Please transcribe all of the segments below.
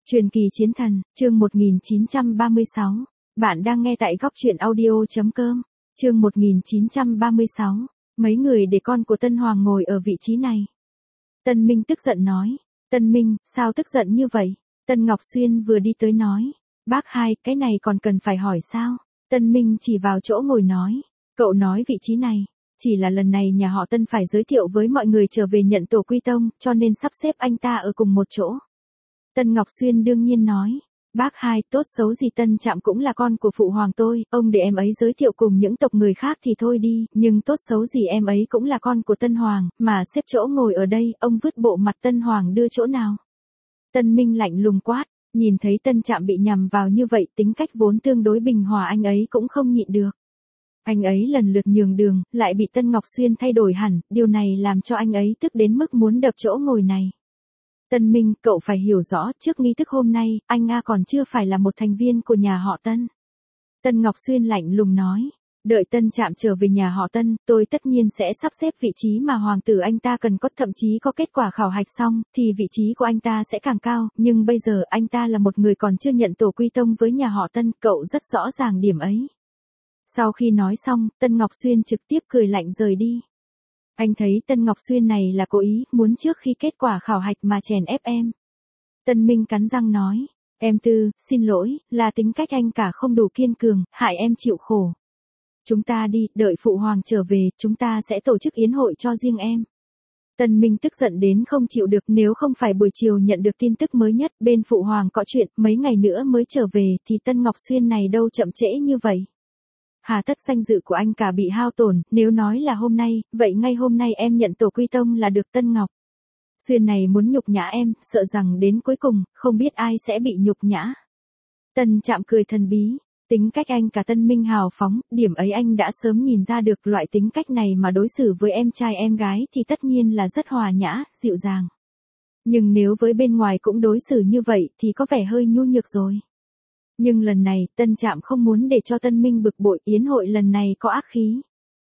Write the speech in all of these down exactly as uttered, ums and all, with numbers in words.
Truyền kỳ chiến thần, chương một nghìn chín trăm ba mươi sáu. Bạn đang nghe tại góc truyện audio.com. Chương một nghìn chín trăm ba mươi sáu. Mấy người để con của Tân Hoàng ngồi ở vị trí này. Tân Minh tức giận nói. Tân Minh, sao tức giận như vậy? Tân Ngọc Xuyên vừa đi tới nói. Bác hai, cái này còn cần phải hỏi sao? Tân Minh chỉ vào chỗ ngồi nói. Cậu nói vị trí này. Chỉ là lần này nhà họ Tân phải giới thiệu với mọi người trở về nhận tổ quy tông, cho nên sắp xếp anh ta ở cùng một chỗ. Tân Ngọc Xuyên đương nhiên nói, bác hai, tốt xấu gì Tân Trạm cũng là con của phụ hoàng tôi, ông để em ấy giới thiệu cùng những tộc người khác thì thôi đi, nhưng tốt xấu gì em ấy cũng là con của Tân Hoàng, mà xếp chỗ ngồi ở đây, ông vứt bộ mặt Tân Hoàng đưa chỗ nào. Tân Minh lạnh lùng quát, nhìn thấy Tân Trạm bị nhằm vào như vậy, tính cách vốn tương đối bình hòa anh ấy cũng không nhịn được. Anh ấy lần lượt nhường đường, lại bị Tân Ngọc Xuyên thay đổi hẳn, điều này làm cho anh ấy tức đến mức muốn đập chỗ ngồi này. Tân Minh, cậu phải hiểu rõ, trước nghi thức hôm nay, anh A còn chưa phải là một thành viên của nhà họ Tân. Tân Ngọc Xuyên lạnh lùng nói, đợi Tân Trạm trở về nhà họ Tân, tôi tất nhiên sẽ sắp xếp vị trí mà hoàng tử anh ta cần có, thậm chí có kết quả khảo hạch xong, thì vị trí của anh ta sẽ càng cao, nhưng bây giờ anh ta là một người còn chưa nhận tổ quy tông với nhà họ Tân, cậu rất rõ ràng điểm ấy. Sau khi nói xong, Tân Ngọc Xuyên trực tiếp cười lạnh rời đi. Anh thấy Tân Ngọc Xuyên này là cố ý, muốn trước khi kết quả khảo hạch mà chèn ép em. Tân Minh cắn răng nói, em Tư, xin lỗi, là tính cách anh cả không đủ kiên cường, hại em chịu khổ. Chúng ta đi, đợi phụ hoàng trở về, chúng ta sẽ tổ chức yến hội cho riêng em. Tân Minh tức giận đến không chịu được, nếu không phải buổi chiều nhận được tin tức mới nhất, bên phụ hoàng có chuyện, mấy ngày nữa mới trở về, thì Tân Ngọc Xuyên này đâu chậm trễ như vậy. Hà tất danh dự của anh cả bị hao tổn, nếu nói là hôm nay, vậy ngay hôm nay em nhận tổ quy tông là được. Tân Ngọc Xuyên này muốn nhục nhã em, sợ rằng đến cuối cùng, không biết ai sẽ bị nhục nhã. Tân Trạm cười thần bí, tính cách anh cả Tân Minh hào phóng, điểm ấy anh đã sớm nhìn ra được, loại tính cách này mà đối xử với em trai em gái thì tất nhiên là rất hòa nhã, dịu dàng. Nhưng nếu với bên ngoài cũng đối xử như vậy thì có vẻ hơi nhu nhược rồi. Nhưng lần này, Tân Trạm không muốn để cho Tân Minh bực bội, yến hội lần này có ác khí.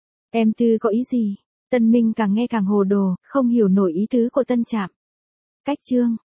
Em Tư có ý gì? Tân Minh càng nghe càng hồ đồ, không hiểu nổi ý tứ của Tân Trạm. Cách chương